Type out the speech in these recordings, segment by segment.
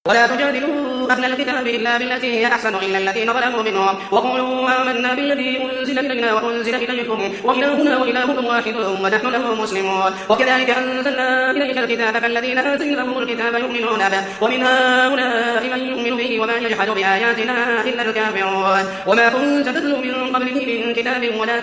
ولا تجادلوا أهل الكتاب إلا بالتي هي أحسن إلا الذين ظلموا منهم وقولوا آمنا بالذي أنزل إلينا وأنزل إليكم وإلهنا وإلهكم واحد ونحن له مسلمون وكذلك أنزلنا إليك الكتاب فالذين آتيناهم الكتاب يؤمنون به ومن هؤلاء من يؤمن به وما يجحد بآياتنا إلا الكافرون وما كنت تتلو من قبله من كتاب ولا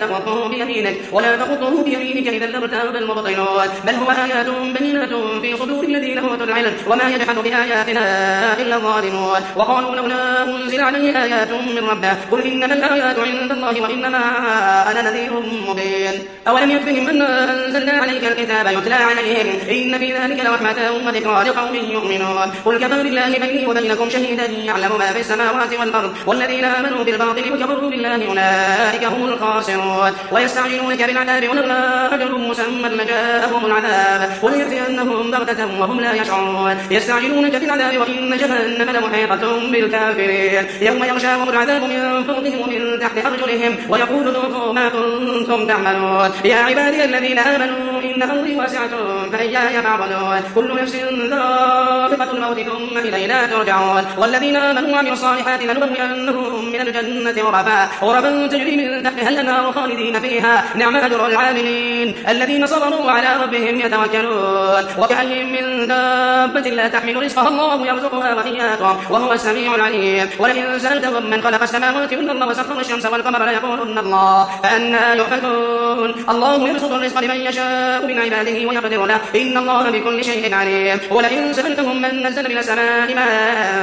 تخطه بيمينك إذا لارتاب المبطلون بل هو آيات بينات في صدور الذين أوتوا العلم وما يجحد بآياتنا إلا الظالمون وقالوا لولا أنزل عليه آيات من ربه قل إنما الآيات عند الله وإنما أنا نذير مبين أولم يكفهم أن أنزلنا عليك الكتاب يتلى عليهم إن في ذلك لرحمة وذكرى لقوم يؤمنون قل كفى بالله بيني وبينكم شهيدا يعلم ما في السماوات والأرض والذين آمنوا بالباطل وكفروا بالله أولئك هم الخاسرون ويستعجلونك بالعذاب ولولا أجل مسمى لجاءهم العذاب وليأتينهم بغتة وهم لا يشعرون يستعجلونك بالعذاب وإن جهنم لمحيطة بالكافرين يوم يغشاهم العذاب من فوقهم ومن تحت أرجلهم ويقول ذوقوا ما كنتم تعملون يا عبادي الذين آمنوا إن أرضي واسعة فإياي فاعبدون كل نفس ذائقة الموت ثم إلينا ترجعون والذين آمنوا وعملوا الصالحات لنبوئنهم من الجنة غرفا تجري من تحتها الأنهار خالدين فيها نعم أجر العاملين الذين صبروا على ربهم يتوكلون وكأي من دابة لا تحمل رزقها الله يرزقها وإياكم وهو السميع العليم ولئن سألتهم من خلق السماوات والأرض وسخر الشمس والقمر ليقولن الله فأنى يؤفكون الله يبسط الرزق لمن يشاء من عباده ويقدر له إن الله بكل شيء عليم ولئن سألتهم من نزل من السماء ماء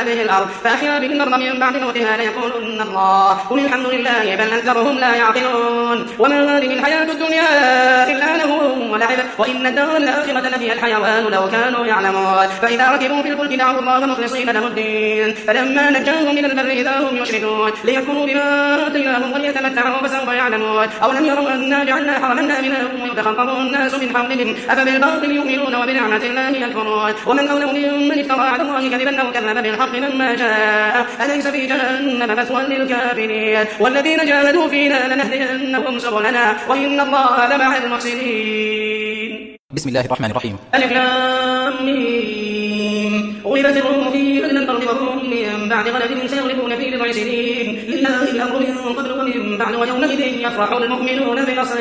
فأحيا به الأرض من بعد موتها ليقولن الله قل الحمد لله بل أكثرهم لا يعقلون وما هذه الحياة الدنيا إلا لهو ولعب وإن الدار الآخرة لهي الحيوان لو كانوا يعلمون فإذا ركبوا في الفلك دعوا الله مخلصين له الدين فلما نجاهم من البر إذا هم يشركون ليكفروا بما آتيناهم وليتمتعوا فسوف يعلمون أولم يروا أنا جعلنا حرما آمنا ويتخطف الناس من حولهم أفبالباطل يؤمنون وبنعمة الله يكفرون ومن أظلم ممن افترى على الله كذبا أو كذب بالحق لما جاء أليس في جهنم مثوى للكافرين والذين جاهدوا فينا لنهدينهم سبلنا وإن الله لمع المحسنين. بسم الله الرحمن الرحيم. ألف لام ميم غلبت الروم في أدنى الأرض وهم من بعد غلبهم سيغلبون في بضع سنين لله الأمر من قبل ومن بعد ويومئذ يفرح المؤمنون بنصر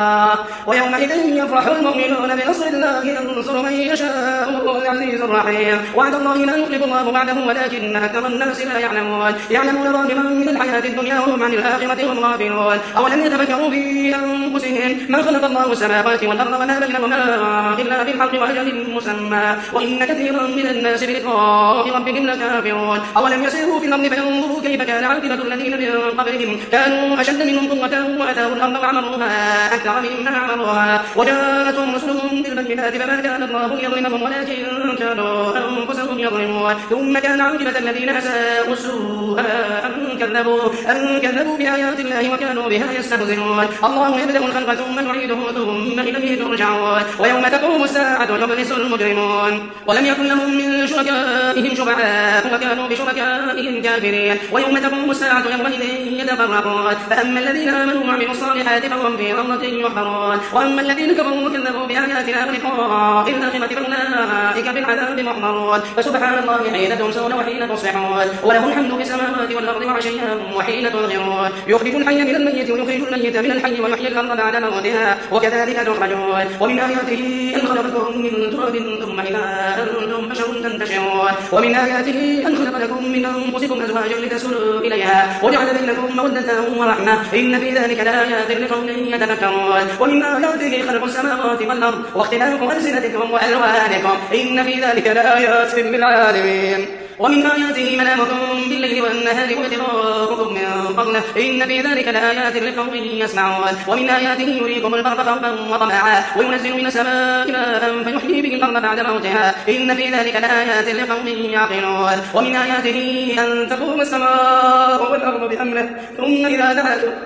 الله ينصر من يشاء وهو العزيز الرحيم وعد الله لا يخلف الله وعده ولكن أكثر الناس لا يعلمون ظاهرا من الحياة الدنيا وهم عن الآخرة هم غافلون أولم يتفكروا في أنفسهم ما خلق الله السماوات والأرض وما بينهما إلا بالحق وأجل مسمى وإن كثيرا من الناس بلقاء ربهم لكافرون أولم يسيروا في الأرض فينظروا كيف كان عاقبة الذين من قبلهم كانوا أشد منهم قوة وأثاروا الأرض وعمروها أكثر مما عمروها وجاءتهم رسلهم بالبينات فما كان الله يظلمهم ولكن كانوا أنفسهم يظلمون ثم كان عاقبة الذين أساءوا السوء أن كذبوا بآيات الله وكانوا بها يستهزئون الله يبدأ الخلق ثم يعيده ثم إليه ترجعون ويوم تقوم الساعة يبلس المجرمون ولم يكن لهم من شركائهم شفعاء وكانوا بشركائهم كافرين ويوم تقوم الساعة يومئذ يتفرقون فأما الذين آمنوا وعملوا الصالحات فهم في غمرة يحبرون وأما الذين كفروا وكذبوا بآياتنا ولقاء الآخرة فأولئك بالعذاب محضرون فسبحان الله حين تمسون وحين تصبحون وله الحمد في السماوات والأرض وعشيا وحين تظهرون يخرج الحي من الميت ويخرج الميت من الحي ويحيي الأرض بعد موتها وكذلك تخرجون ومن آياته أن خلقكم من تراب ثم إذا أنتم بشر تنتشرون ومن آياته أن خلق لكم من أنفسكم أزواجا لتسكنوا إليها وجعل بينكم مودة ورحمة إن في ذلك لآيات لقوم يتفكرون ومن آياته خلق السماوات والأرض واختلاف ألسنتكم وألوانكم إن في ذلك لآيات للعالمين ومن آياته منامكم بالليل والنهار وابتغاؤكم من فضله إن في ذلك لآيات لقوم يسمعون ومن آياته يريكم البرق خوفا وطمعا وينزل من السماء ماء فيحيي به الأرض بعد موتها إن في ذلك لآيات لقوم يعقلون ومن آياته أن تقوم السماء والأرض بأمره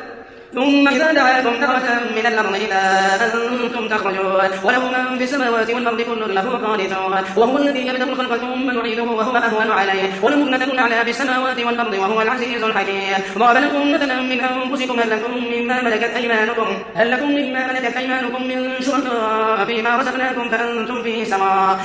ثم إذا دعاكم دعوة من الأرض إذا أنتم تخرجون وله من في السماوات والأرض كل له قانتون وهو الذي يبدأ الخلق ثم يعيده وهو أهون عليه وله المثل الأعلى في السماوات والأرض وهو العزيز الحكيم. ضرب لكم مثلا من أنفسكم هل لكم مما ملكت أيمانكم من شركاء فيما رزقناكم فأنتم فيه سواء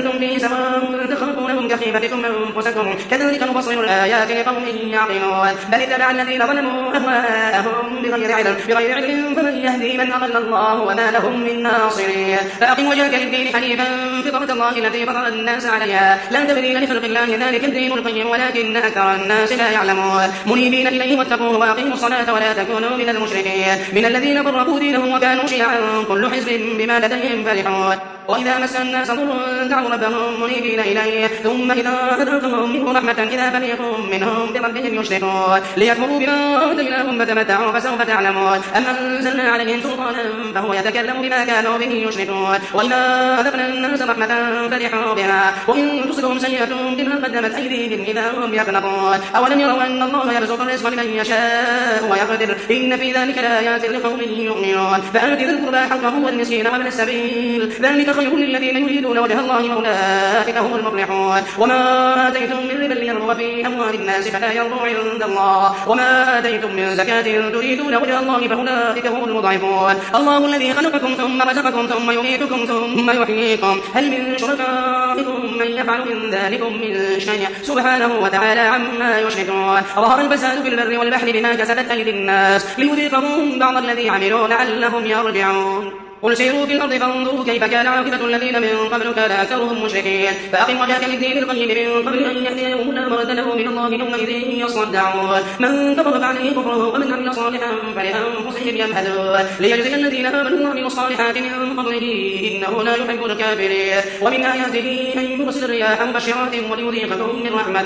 تخافونهم كخيفتكم أنفسكم كذلك نفصل الآيات لقوم يعقلون بل اتبع الذين ظلموا أهواءهم بغير علم فمن يهدي من أضل الله وما لهم من ناصرين. فأقم وجهك للدين حنيفا فطرة الله التي فطر الناس عليها لا تبديل لخلق الله ذلك الدين القيم ولكن أكثر الناس لا يعلمون منيبين إليه واتقوه وأقيموا الصلاة ولا تكونوا من المشركين من الذين فرقوا دينهم وكانوا شيعا كل حزب بما لديهم فرحون. وإذا مس الناس ضر دعوا ربهم منيبين إليه ثم إذا أذاقهم منه رحمة إذا فريق منهم بربهم يشركون ليكفروا بما آتيناهم فتمتعوا فسوف تعلمون أم أنزلنا عليهم سلطانا فهو يتكلم بما كانوا به يشركون. وإذا أذقنا الناس رحمة فرحوا بها وإن تصبهم سيئة بما قدمت أيديهم إذا هم يقنطون أولم يروا أن الله يبسط الرزق لمن يشاء ويقدر إن في ذلك لآيات لقوم يؤمنون. فآت ذي القربى حقه والمسكين وابن السبيل ذلك خير للذين يريدون وجه الله أولئك هم المفلحون. وما آتيتم من ربا ليربو في أموال الناس فلا يربو عند الله وما آتيتم من زكاة تريدون وجه الله فأولئك هم المضعفون. الله الذي خلقكم ثم رزقكم ثم يميتكم ثم يحييكم هل من شركائكم من يفعل من ذلكم من شيء سبحانه وتعالى عما يشركون. ظهر الفساد في البر والبحر بما كسبت أيدي الناس ليذيقهم بعض الذي عملوا لعلهم يرجعون. قل سيروا في الأرض فانظروا كيف كان عاقبة الذين من قبل كان أكثرهم مشركين فأقم وجهك للدين القيم من قبل أن يأتي يوم لا مرد له من الله يومئذ يصدعون من كفر فعليه كفره ومن عمل صالحا فلأنفسهم يمهدون ليجزي الذين آمنوا وعملوا الصالحات من فضله إنه لا يحب الكافرين. ومن آياته أن يرسل الرياح مبشرات وليذيقكم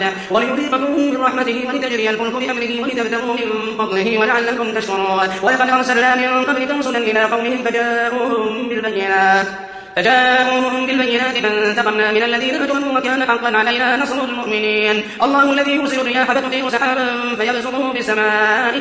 من رحمته ولتجري الفلك بأمره ولتبتغوا من فضله ولعلكم تشكرون. ولقد أرسلنا من قبلك رسلا إلى قومهم فجاءوهم بالبينات فانتقمنا من الذين أجرموا وكان حقا علينا نصر المؤمنين. الله الذي يرسل الرياح فتثير سحابا فيبسطه في السماء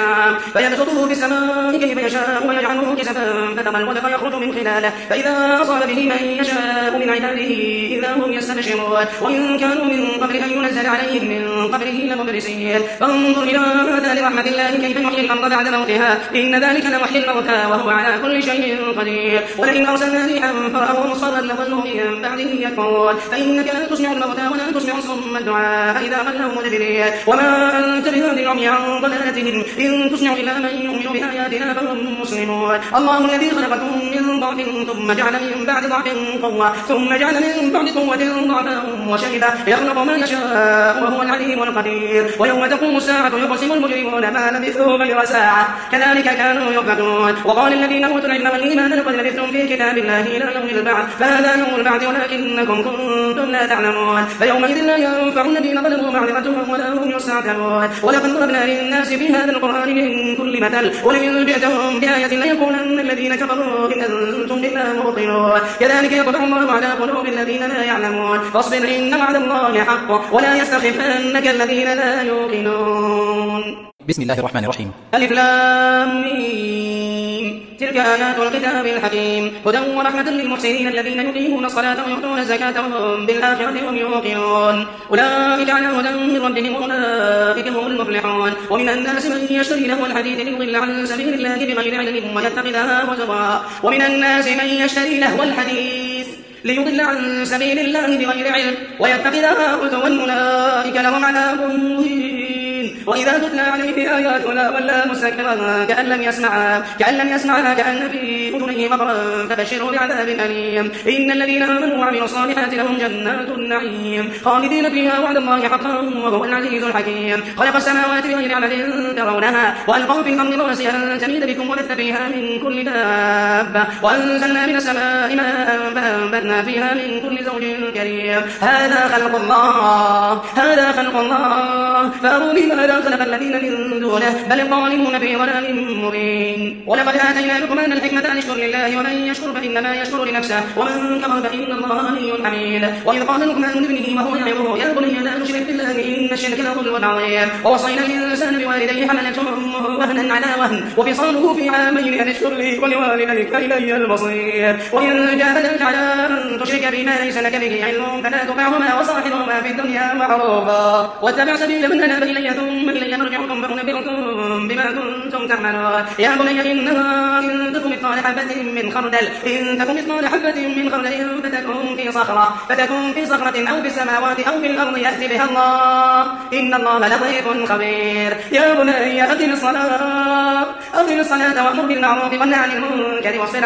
كيف يشاء ويجعله كسفا فترى الودق يخرج من خلاله فإذا أصاب به من يشاء من عباده إذا هم يستبشرون. وإن كانوا من قبل أن ينزل عليهم من قبله لمبلسين. فانظر إلى آثار رحمة الله كيف يحيي الأرض بعد موتها إن ذلك لمحيي الموتى وهو على كل شيء قدير. ولئن أرسلنا ريحا فرأوا مصفرا لظلوا من بعده يكفرون فإنك لا تسمع الموتى ولا تسمع صم الدعاء إذا ولوا مدبرين. وما أنت بهادي العمي عن ضلالتهم إن تسمع إلا من يؤمن بآياتنا فهم مسلمون. الله الذي خلقكم من ضعف ثم جعل من بعد ضعف قوة ثم جعل من بعد قوة ضعفا وشيبة يخلق ما يشاء وهو العليم القدير. ويوم تقوم الساعة يقسم المجرمون ما لبثوا غير ساعة كذلك كانوا يؤفكون. وقال الذين أوتوا العلم والإيمان لقد لبثتم في كتاب الله إلى يوم البعث فهذا يوم البعث ولكنكم كنتم لا تعلمون. فيومئذ لا ينفع الذين ظلموا معذرتهم ولا هم يستعتبون. ولقد ضربنا للناس في هذا القرآن من كل مثل ولئن جئتهم بآية ليقولن الذين كفروا إن أنتم إلا مبطلون. كذلك يطبع الله على قلوب الذين لا يعلمون. فاصبر إن وعد الله حق ولا يستخفنك الذين لا يوقنون. بسم الله الرحمن الرحيم. ألف لام ميم تلك آيات الكتاب الحكيم هدى ورحمة للمحسنين الذين يقيمون الصلاة ويؤتون الزكاة وهم بالآخرة هم يوقنون. أولئك على هدى من ربهم وأولئك هم المفلحون. ومن الناس من يشتري لهو الحديث ليضل عن سبيل الله بغير علم ويتخذها هزوا. ومن الناس من يشتري لهو الحديث ليضل عن سبيل الله بغير علم ويتخذها هزوا أولئك لهم عذاب مهين. وإذا تتلى عليه آياتنا ولى مستكبرا كأن لم يسمعها كأن في أذنه وقرا فبشره بعذاب أليم. إن الذين آمنوا وعملوا الصالحات لهم جنات النعيم خالدين فيها وعد الله حقا وهو العزيز الحكيم. خلق السماوات بغير عمد ترونها وألقى في الأرض رواسي أن تميد بكم وبث فيها من كل دابة وأنزلنا من السماء ماء فأنبتنا فيها من كل زوج كريم. هذا خلق الله فأروني هذا خلق الذين من دونه بل الظالمون في ضلال مبين. ولقد آتينا لقمان الحكمة أن اشكر لله ومن يشكر فإنما يشكر لنفسه ومن كفر فإن الله غني حميد. وإذ قال لقمان لابنه وهو يعظه يا بني لا تشرك بالله إن الشرك لظلم عظيم. ووصينا الإنسان بوالديه حملته أمه وهنا على وهن وفصاله في عامين أن اشكر لي ولوالديك إلي المصير. وإن جاهداك على أن تشرك بما ليس لك به علم فلا تطعهما وصاحبهما في الدنيا معروفا واتبع سبيل من أناب إلي ثم إلي مرجعكم فأنبئكم بما كنتم تعملون. يا بني إنها إن تكن مثقال حبة من خردل فتكن في صخرة أو في السماوات أو في الأرض يأتي بها الله إن الله لطيف خبير. يا بني أقم الصلاة وأمر بالمعروف وانه عن المنكر واصبر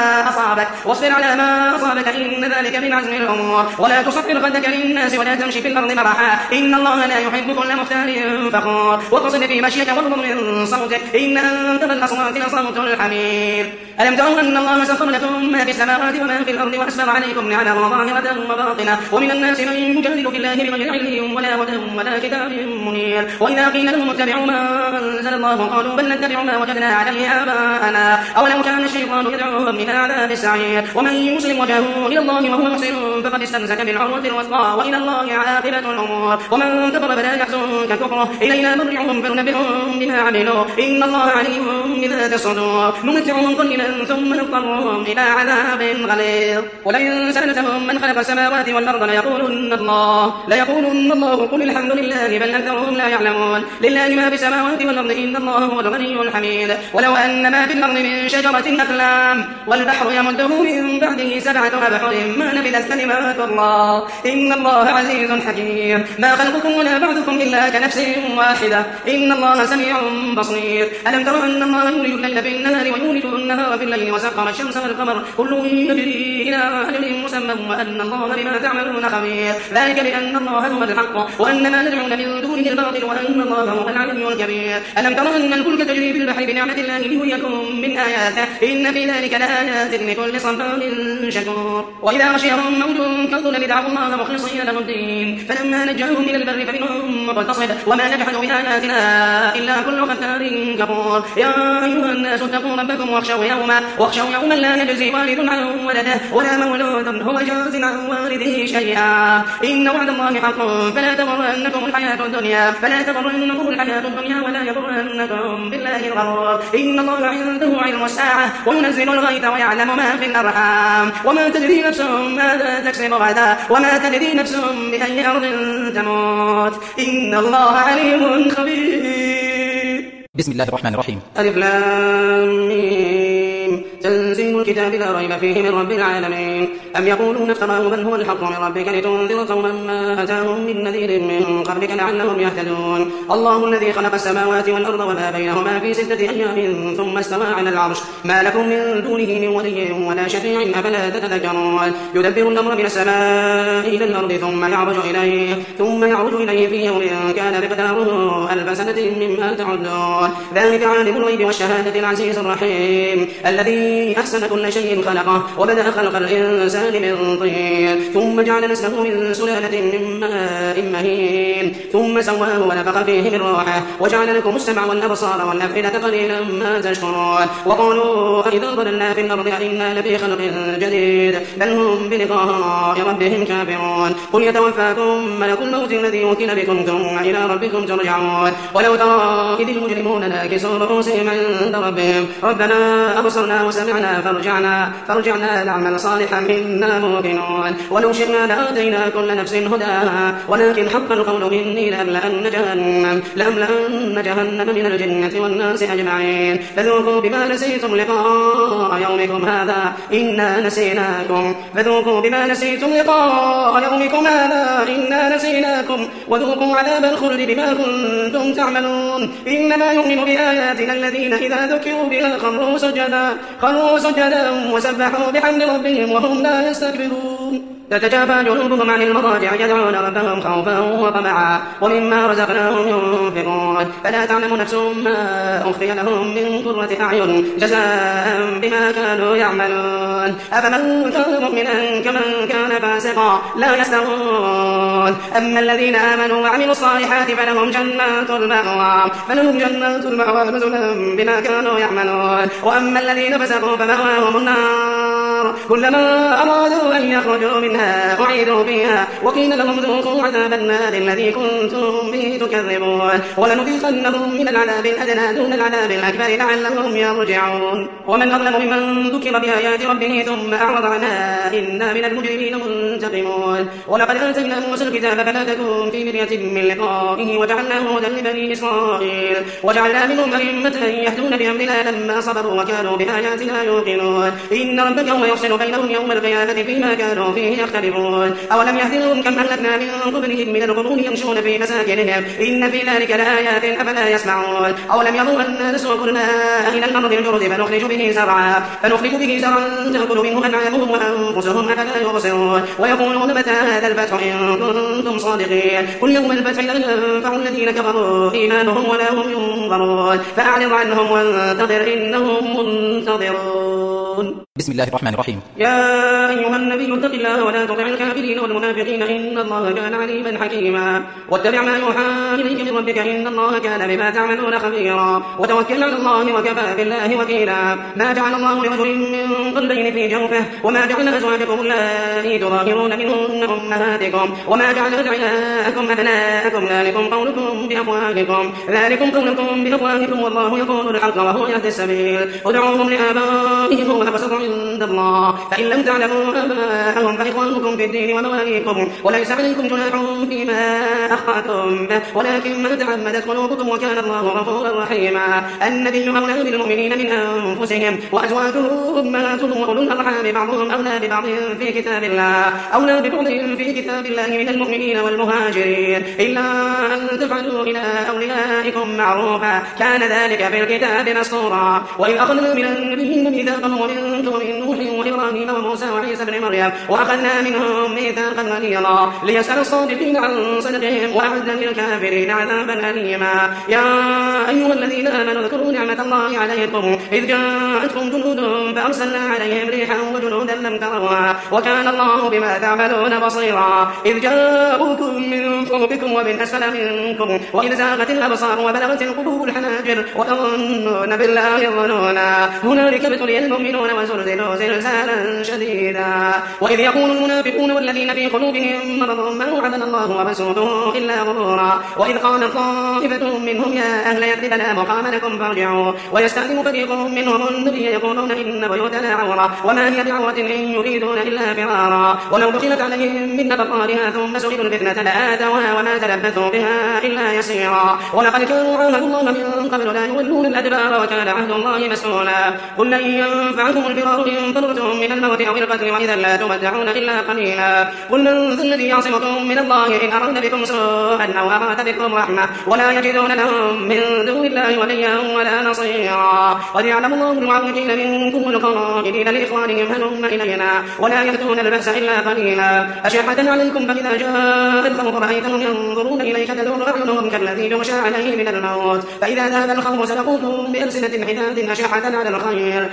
على ما أصابك إن ذلك من عزم الأمور. ولا تصفر خدك للناس ولا تمشي في الأرض مرحا إن الله لا يحب كل مختال فخور. واقصد في مشيك واغضض من صوتك إن أنكر الأصوات لصوت الحمير. ألم تروا أن الله سخر لكم ما في السماوات وما في الأرض وأسبغ عليكم نعمه ظاهرة وباطنة ومن الناس من يجادل في الله بغير علم ولا هدى ولا كتاب منير. وإذا قيل لهم اتبعوا ما أنزل الله قالوا بل نتبع ما وجدنا عليه آباءنا أولو كان الشيطان يدعوهم إلى عذاب السعير. ومن يسلم وجهه إلى الله وهو محسن فقد استمسك بالعروة الوثقى وإلى الله عاقبة الأمور. ومن كفر فلا يحزنك كفره إلينا مرجعهم فننبئهم بما عملوا إن الله عليم بذات الصدور. نمتعهم قليلا ثم نضطرهم إلى عذاب غليظ. ولئن سألتهم من خلق السماوات والأرض ليقولن الله قل الحمد لله بل أكثرهم لا يعلمون. لله ما في السماوات والأرض إن الله هو الغني الحميد. ولو أن ما في الأرض من شجرة أقلام والبحر يمده من بعده 7 أبحر ما نفذت كلمات الله إن الله عزيز حكيم. ما خلقكم ولا بعثكم إلا كنفس واحدة إن الله سميع بصير. ألم تروا أن الله يولج الليل في النهار ويولج النهار في الليل وسخر الشمس والقمر كل يجري إلى أجل مسمى وأن الله بما تعملون خبير. ذلك بأن الله هو الحق وأن ما ندعون من دونه الباطل وأن الله هو العلي الكبير. ألم تروا أن الفلك تجري في البحر بنعمة الله ليريكم من آياته إن في ذلك لآيات لكل صبار شكور. وإذا غشيهم موج كالظلل دعوا الله مخلصين له الدين فلما نجاهم إلى البر فمنهم مقتصد وما نجحد بآياتنا إلا كل ختار كفور. يا أيها الناس اتقوا ربكم واخشوا يوما لا يجزي والد عن ولده ولا مولود هو جاز عن والده شيئا إن وعد الله حق فلا تغرنكم الحياة الدنيا ولا يغرنكم بالله الغرور. إن الله عنده علم الساعة وينزل الغيث ويعلم ما في الأرحام وما تدري نفس ماذا تكسب غدا وما تدري نفس بأي أرض تموت إن الله عليم خبير. بسم الله الرحمن الرحيم. ألف لام ميم تنزيل الكتاب لا ريب فيه من رب العالمين. أم يقولون افتراه بل هو الحق من ربك لتنذر قوما ما أتاهم من نذير من قبلك لعلهم يهتدون. الله الذي خلق السماوات والأرض وما بينهما في 6 أيام ثم استوى على العرش ما لكم من دونه من ولي ولا شفيع أفلا تتذكرون. يدبر الأمر من السماء إلى الأرض ثم يعرج إليه في يوم كان مقداره 1000 سنة مما تعدون. ذلك عالم الغيب والشهادة العزيز الرحيم الذي أحسن كل شيء خلقه وبدأ خلق الإنسان من طين ثم جعل نسله من سلالة من ماء مهين ثم سواه ونفخ فيه من روحه وجعل لكم السمع والأبصار والأفئدة قليلا ما تشكرون. وقالوا أإذا ضللنا في الأرض أإنا لفي خلق جديد بل هم بلقاء ربهم كافرون. قل يتوفاكم ملك الموت الذي وكل بكم ثم إلى ربكم ترجعون. ولو ترى إذ المجرمون ناكسوا رؤوسهم عند ربهم ربنا أبصرنا وسمعنا فارجعنا نعمل صالحا إنا موقنون. ولو شئنا لآتينا كل نفس هداها ولكن حق القول مني لأملأن جهنم من الجنة والناس أجمعين. فذوقوا بما نسيتم لقاء يومكم هذا إنا نسيناكم وذوقوا عذاب الخلد بما كنتم تعملون. إنما يؤمن بآياتنا الذين إذا ذكروا بها خروا سجدا وسبحوا بحمد ربهم وهم لا يستكبرون. تتجافى جنوبهم عن المضاجع يدعون ربهم خوفا وطمعا ومما رزقناهم ينفقون فلا تعلم نفس ما أخفي لهم من قرة أعين جزاء بما كانوا يعملون أفمن كان مؤمنا كمن كان فاسقا لا يستوون أما الذين آمنوا وعملوا الصالحات فلهم جنات المأوى نزلا بما كانوا يعملون وأما الذين فسقوا فمأواهم النار كلما أرادوا أن يخرجوا منها أعيدوا فيها وقيل لهم ذوقوا عذاب النار الذي كنتم به تكذبون ولنذيقنهم من العذاب الأدنى دون العذاب الأكبر لعلهم يرجعون ومن أظلم ممن ذكر بآيات ربه ثم أعرض عنها إنا من المجرمين منتقمون ولقد آتينا موسى الكتاب فلا تكن في مرية من لقائه وجعلناه هدى لبني إسرائيل وجعلنا منهم أئمة يهدون بأمرنا لما صبروا وكانوا بآياتنا يوقنون إن ربك هو يفصل بينهم يوم القيامة فيما كانوا فيه يختلفون أولم يهد لهم كم أهلكنا من قبلهم من القرون يمشون في مساكنهم إن في ذلك لآيات أفلا يسمعون أولم يروا أنا نسوق الماء إلى الأرض الجرز فنخرج به زرعا تأكل منه أنعامهم وأنفسهم أفلا يبصرون ويقولون متى هذا الفتح إن كنتم صادقين قل يوم الفتح لا ينفع الذين كفروا إيمانهم ولا هم ينظرون فأعرض عنهم وانتظر إنهم منتظرون. بسم الله الرحمن الرحيم. يا أيها النبي اتق الله ولا تطع الكافرين والمنافقين إن الله كان عليما حكيما واتبع ما يوحى إليك من ربك إن الله كان بما تعملون خبيرا وتوكل على الله وكفى بالله وكيلا ما جعل الله لرجل من قلبين في جوفه وما جعل أزواجكم اللائي تظاهرون منهن أمهاتكم وما جعل أدعياءكم أبناءكم ذلكم قولكم بأفواهكم والله يقول الحق وهو يهدي السبيل ادعوهم لآبائهم هو أقسط عند الله فإن لم تعلموا آباءهم فإخوانكم في الدين ومواليكم وليس عليكم جناح فيما أخطأتم به ولكن ما تعمدت قلوبكم وكان الله غفورا رحيما. النبي أولى بالمؤمنين من أنفسهم وأزواجه أمهاتهم وأولو الأرحام بعضهم أولى ببعض في كتاب الله من المؤمنين والمهاجرين إلا أن تفعلوا إلى أوليائكم معروفا كان ذلك في الكتاب مسطورا. وإذ أخذنا من النبيين ميثاقهم ومنكم ومن نوح وإبراهيم وموسى وعيسى بن مريم وأخذنا منهم ميثاقا غليظا ليسأل الصادقين عن صدقهم وأعد للكافرين عذابا أليما. يا أيها الذين آمنوا اذكروا نعمة الله عليكم إذ جاءتكم جنود فأرسلنا عليهم ريحا وجنودا لم تروها وكان الله بما تعملون بصيرا. إذ جاءوكم من فوقكم ومن أسفل منكم وإذ زاغت الأبصار وبلغت القلوب الحناجر وتظنون بالله الظنونا هنالك ابتلي المؤمنون وزلزلوا زلزالا شديدا. وإذ يقول المنافقون والذين في قلوبهم مرض ما وعدنا الله ورسوله إلا غرورا. وإذ قال طائفة منهم يا أهل يثرب لا مقام لكم فارجعوا ويستأذن فريق منهم النبي يقولون إن بيوتنا عورة وما هي بعورة إن يريدون إلا فرارا. ولو دخلت عليهم من بطارها ثم سئلوا الفتنة لآتوها وما تلبثوا بها إلا يسيرا. ولقد كانوا عاهدوا الله من قبل لا يولون الأدبار وكان عهد الله مسؤولا. قل لن ينفعكم الفرار إن فررتم من الموت أو القتل وإذا لا تمتعون إلا قليلا. قل من ذا الذي يعصمكم من الله إن أراد بكم سوءا أو أراد بكم رحمة ولا يجدون لهم من دون الله وليا ولا نصيرا. قد يعلم الله المعوقين منكم والقائلين لإخوانهم هلم إلينا ولا يأتون البأس إلا قليلا. أشحة عليكم فإذا جاء الخوف رأيتهم ينظرون إليك تدور أعينهم كالذي يغشى عليه من الموت فإذا ذهب الخوف سلقوكم بألسنة حداد أشحة على الخير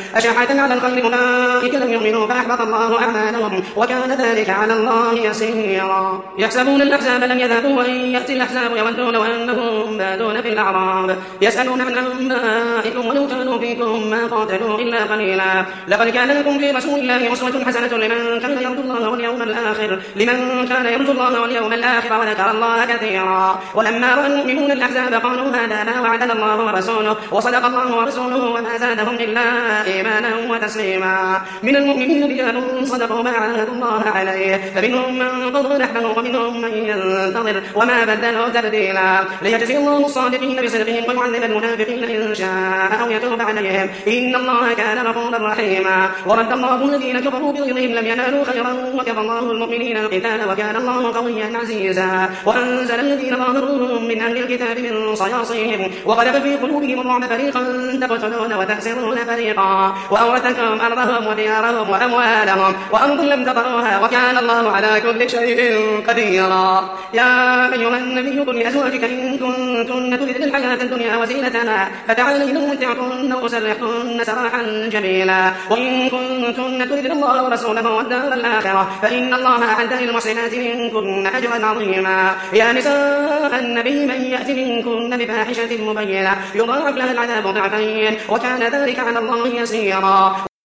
أولئك لم يؤمنوا فأحبط الله أعمالهم وكان ذلك على الله يسيرا. يحسبون الأحزاب لم يذهبوا وإن يأتي الأحزاب يودون وأنهم بادون في الأعراب يسألون عن أنبائكم ولو كانوا فيكم ما قاتلوا إلا قليلا. لقد كان لكم في رسول الله أسوة حسنة لمن كان يرجو الله واليوم الآخر وذكر الله كثيرا. ولما رأى المؤمنون الأحزاب قالوا هذا ما وعدنا الله ورسوله وصدق الله ورسوله وما زادهم إلا إيمانا وتسليما. من المؤمنين رجال صدقوا ما عاهدوا الله عليه فمنهم من قضى نحبه ومنهم من ينتظر وما بدلوا تبديلا. ليجزي الله الصادقين بصدقهم ويعذب المنافقين إن شاء أو يتوب عليهم إن الله كان غفورا رحيما. ورد الله الذين كفروا بغيظهم لم ينالوا خيرا وكفى الله المؤمنين القتال وكان الله قويا عزيزا. وأنزل الذين ظاهروهم من أهل الكتاب من صياصيهم وقذف في قلوبهم الرعب فريقا تقتلون وتأسرون فريقا وأورثكم أرضهم ديارهم وأموالهم وأرض لم تطروها وكان الله على كل شيء قديرا. يا أيها النبي قل لأزواجك إن كنتن تردن الحياة الدنيا وزينتها فتعالين أمتعكن وأسرحكن سراحا جميلا. وإن كنتن تردن الله ورسوله والدار الآخرة فإن الله أعد للمحسنات منكن أجرا عظيما. يا نساء النبي من يأت منكن بفاحشة مبينة يضاعف لها العذاب ضعفين وكان ذلك على الله يسيرا.